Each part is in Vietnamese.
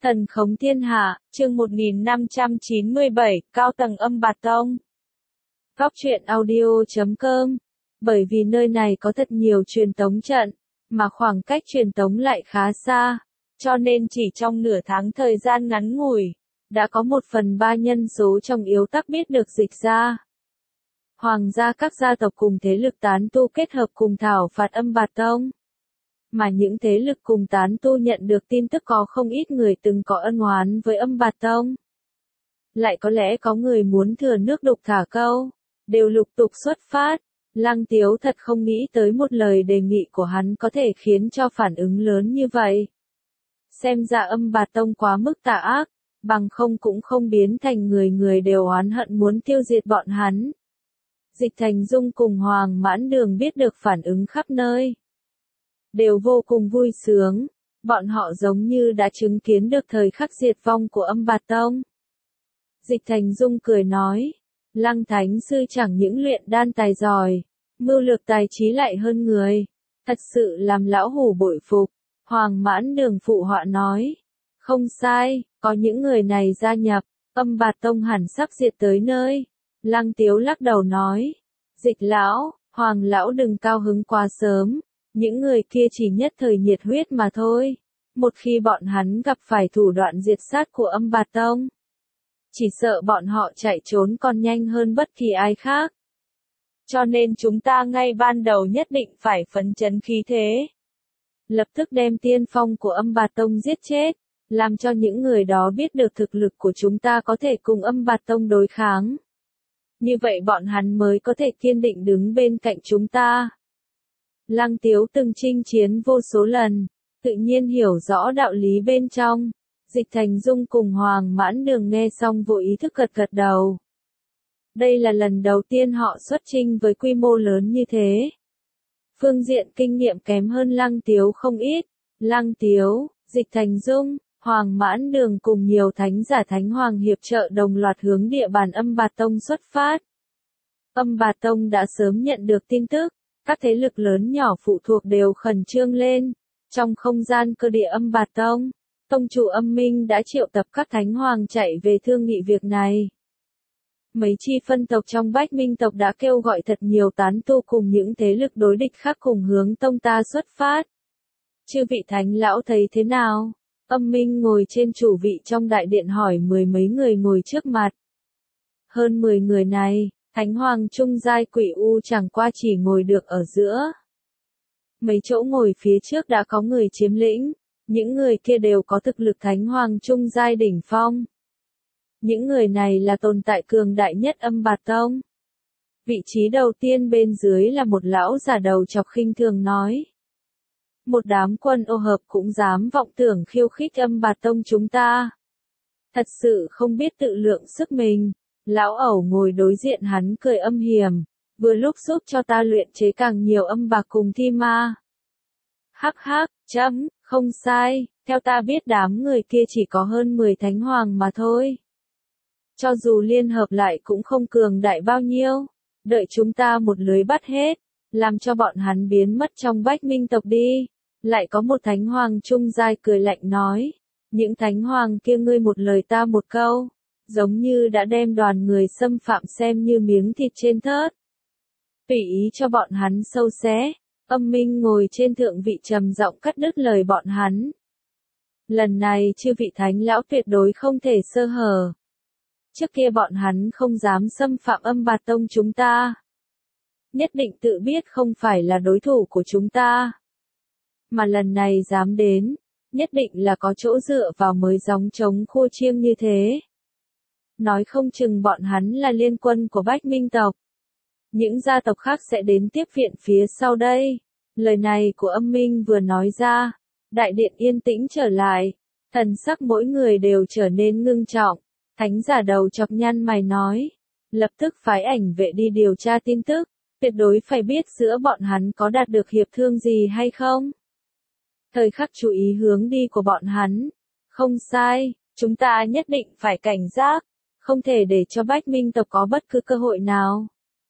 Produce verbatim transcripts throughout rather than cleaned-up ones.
Thần khống thiên hạ, chương một nghìn năm trăm chín mươi bảy, cao tầng âm bạt tông. Góc truyện audio chấm com. Bởi vì nơi này có thật nhiều truyền tống trận, mà khoảng cách truyền tống lại khá xa, cho nên chỉ trong nửa tháng thời gian ngắn ngủi, đã có một phần ba nhân số trong yếu tắc biết được dịch ra. Hoàng gia các gia tộc cùng thế lực tán tu kết hợp cùng thảo phạt âm bạt tông. Mà những thế lực cùng tán tu nhận được tin tức có không ít người từng có ân oán với âm bạt tông. Lại có lẽ có người muốn thừa nước đục thả câu, đều lục tục xuất phát. Lăng Tiếu thật không nghĩ tới một lời đề nghị của hắn có thể khiến cho phản ứng lớn như vậy. Xem ra âm bạt tông quá mức tà ác, bằng không cũng không biến thành người người đều oán hận muốn tiêu diệt bọn hắn. Dịch Thành Dung cùng Hoàng Mãn Đường biết được phản ứng khắp nơi, đều vô cùng vui sướng, bọn họ giống như đã chứng kiến được thời khắc diệt vong của âm bạt tông. Dịch Thành Dung cười nói, Lăng Thánh Sư chẳng những luyện đan tài giỏi, mưu lược tài trí lại hơn người, thật sự làm lão hủ bội phục. Hoàng Mãn Đường phụ họa nói, không sai, có những người này gia nhập, âm bạt tông hẳn sắp diệt tới nơi. Lăng Tiếu lắc đầu nói, Dịch lão, Hoàng lão đừng cao hứng quá sớm. Những người kia chỉ nhất thời nhiệt huyết mà thôi. Một khi bọn hắn gặp phải thủ đoạn diệt sát của âm bạt tông, chỉ sợ bọn họ chạy trốn còn nhanh hơn bất kỳ ai khác. Cho nên chúng ta ngay ban đầu nhất định phải phấn chấn khí thế. Lập tức đem tiên phong của âm bạt tông giết chết, làm cho những người đó biết được thực lực của chúng ta có thể cùng âm bạt tông đối kháng. Như vậy bọn hắn mới có thể kiên định đứng bên cạnh chúng ta. Lăng Tiếu từng chinh chiến vô số lần, tự nhiên hiểu rõ đạo lý bên trong. Dịch Thành Dung cùng Hoàng Mãn Đường nghe xong vô ý thức gật gật đầu. Đây là lần đầu tiên họ xuất chinh với quy mô lớn như thế. Phương diện kinh nghiệm kém hơn Lăng Tiếu không ít. Lăng Tiếu, Dịch Thành Dung, Hoàng Mãn Đường cùng nhiều thánh giả thánh hoàng hiệp trợ đồng loạt hướng địa bàn âm bạt tông xuất phát. Âm bạt tông đã sớm nhận được tin tức. Các thế lực lớn nhỏ phụ thuộc đều khẩn trương lên. Trong không gian cơ địa âm bạt tông, tông chủ âm minh đã triệu tập các thánh hoàng chạy về thương nghị việc này. Mấy chi phân tộc trong Bách Minh tộc đã kêu gọi thật nhiều tán tu cùng những thế lực đối địch khác cùng hướng tông ta xuất phát. Chư vị thánh lão thấy thế nào? Âm minh ngồi trên chủ vị trong đại điện hỏi mười mấy người ngồi trước mặt. Hơn mười người này, Thánh Hoàng trung giai quỷ u chẳng qua chỉ ngồi được ở giữa. Mấy chỗ ngồi phía trước đã có người chiếm lĩnh, những người kia đều có thực lực Thánh Hoàng trung giai đỉnh phong. Những người này là tồn tại cường đại nhất âm bạt tông. Vị trí đầu tiên bên dưới là một lão già đầu chọc khinh thường nói. Một đám quân ô hợp cũng dám vọng tưởng khiêu khích âm bạt tông chúng ta. Thật sự không biết tự lượng sức mình. Lão ẩu ngồi đối diện hắn cười âm hiểm, vừa lúc giúp cho ta luyện chế càng nhiều âm bạc cùng thi ma. Hắc hắc, chấm, không sai, theo ta biết đám người kia chỉ có hơn mười thánh hoàng mà thôi. Cho dù liên hợp lại cũng không cường đại bao nhiêu, đợi chúng ta một lưới bắt hết, làm cho bọn hắn biến mất trong Bách Minh tộc đi. Lại có một thánh hoàng trung giai cười lạnh nói, những thánh hoàng kia ngươi một lời ta một câu. Giống như đã đem đoàn người xâm phạm xem như miếng thịt trên thớt. Tùy ý cho bọn hắn sâu xé, âm minh ngồi trên thượng vị trầm giọng cắt đứt lời bọn hắn. Lần này chư vị thánh lão tuyệt đối không thể sơ hở. Trước kia bọn hắn không dám xâm phạm âm bạt tông chúng ta. Nhất định tự biết không phải là đối thủ của chúng ta. Mà lần này dám đến, nhất định là có chỗ dựa vào mới gióng trống khô chiêng như thế. Nói không chừng bọn hắn là liên quân của Bách Minh tộc. Những gia tộc khác sẽ đến tiếp viện phía sau đây. Lời này của âm minh vừa nói ra, đại điện yên tĩnh trở lại, thần sắc mỗi người đều trở nên ngưng trọng. Thánh giả đầu chọc nhăn mày nói, lập tức phái ảnh vệ đi điều tra tin tức, tuyệt đối phải biết giữa bọn hắn có đạt được hiệp thương gì hay không. Thời khắc chú ý hướng đi của bọn hắn, không sai, chúng ta nhất định phải cảnh giác. Không thể để cho Bách Minh tộc có bất cứ cơ hội nào.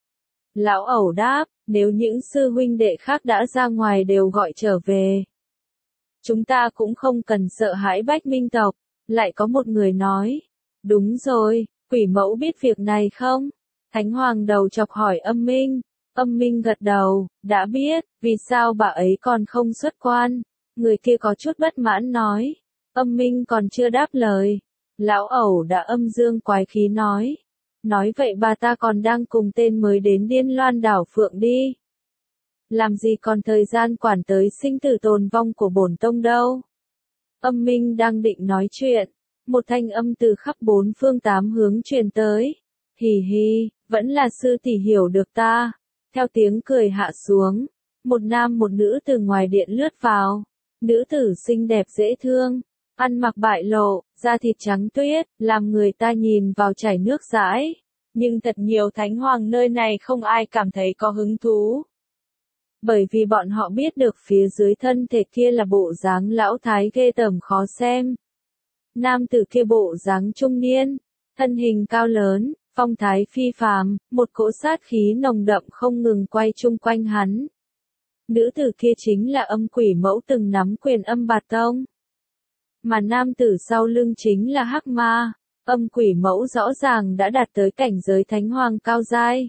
Lão ẩu đáp, nếu những sư huynh đệ khác đã ra ngoài đều gọi trở về. Chúng ta cũng không cần sợ hãi Bách Minh tộc, Lại có một người nói, đúng rồi, quỷ mẫu biết việc này không? Thánh Hoàng đầu chọc hỏi Âm Minh. Âm Minh gật đầu, đã biết, vì sao bà ấy còn không xuất quan? Người kia có chút bất mãn nói. Âm Minh còn chưa đáp lời. Lão ẩu đã âm dương quái khí nói. Nói vậy bà ta còn đang cùng tên mới đến Điên Loan đảo Phượng đi. Làm gì còn thời gian quản tới sinh tử tồn vong của bổn tông đâu. Âm Minh đang định nói chuyện. Một thanh âm từ khắp bốn phương tám hướng truyền tới. Hì hì, vẫn là sư tỷ hiểu được ta. Theo tiếng cười hạ xuống. Một nam một nữ từ ngoài điện lướt vào. Nữ tử xinh đẹp dễ thương. Ăn mặc bại lộ, da thịt trắng tuyết, làm người ta nhìn vào chảy nước dãi. Nhưng thật nhiều thánh hoàng nơi này không ai cảm thấy có hứng thú. Bởi vì bọn họ biết được phía dưới thân thể kia là bộ dáng lão thái ghê tởm khó xem. Nam tử kia bộ dáng trung niên, thân hình cao lớn, phong thái phi phàm, một cỗ sát khí nồng đậm không ngừng quay chung quanh hắn. Nữ tử kia chính là âm quỷ mẫu từng nắm quyền Âm Bạt Tông. Mà nam tử sau lưng chính là Hắc Ma, âm quỷ mẫu rõ ràng đã đạt tới cảnh giới thánh hoàng cao giai.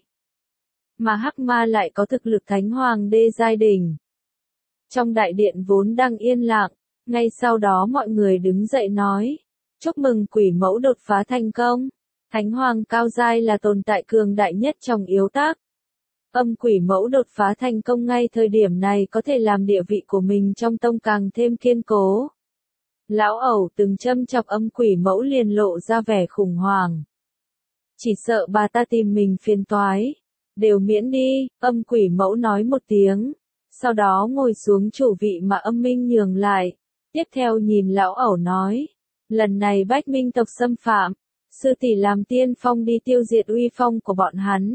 Mà Hắc Ma lại có thực lực thánh hoàng đê giai đỉnh. Trong đại điện vốn đang yên lặng, ngay sau đó mọi người đứng dậy nói, chúc mừng quỷ mẫu đột phá thành công. Thánh hoàng cao giai là tồn tại cường đại nhất trong yếu tác. Âm quỷ mẫu đột phá thành công ngay thời điểm này có thể làm địa vị của mình trong tông càng thêm kiên cố. Lão ẩu từng châm chọc âm quỷ mẫu liền lộ ra vẻ khủng hoảng. Chỉ sợ bà ta tìm mình phiền toái. Đều miễn đi, âm quỷ mẫu nói một tiếng. Sau đó ngồi xuống chủ vị mà Âm Minh nhường lại. Tiếp theo nhìn lão ẩu nói. Lần này Bách Minh tộc xâm phạm. Sư tỷ làm tiên phong đi tiêu diệt uy phong của bọn hắn.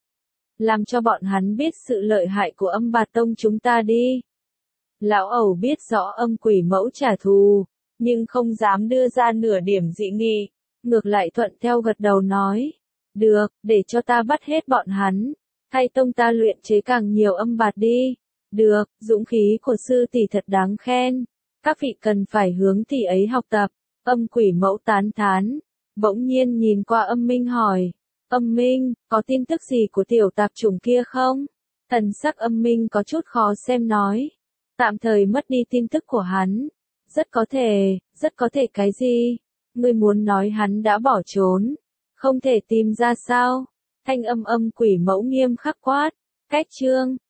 Làm cho bọn hắn biết sự lợi hại của Âm Bạt Tông chúng ta đi. Lão ẩu biết rõ âm quỷ mẫu trả thù. Nhưng không dám đưa ra nửa điểm dị nghị. Ngược lại thuận theo gật đầu nói. Được, để cho ta bắt hết bọn hắn. Thay tông ta luyện chế càng nhiều âm bạt đi. Được, dũng khí của sư tỷ thật đáng khen. Các vị cần phải hướng tỷ ấy học tập. Âm quỷ mẫu tán thán. Bỗng nhiên nhìn qua Âm Minh hỏi. Âm Minh, có tin tức gì của tiểu tạp chủng kia không? Thần sắc Âm Minh có chút khó xem nói. Tạm thời mất đi tin tức của hắn. Rất có thể, rất có thể cái gì? Ngươi muốn nói hắn đã bỏ trốn. Không thể tìm ra sao? Thanh âm âm quỷ mẫu nghiêm khắc quát. Cách chương.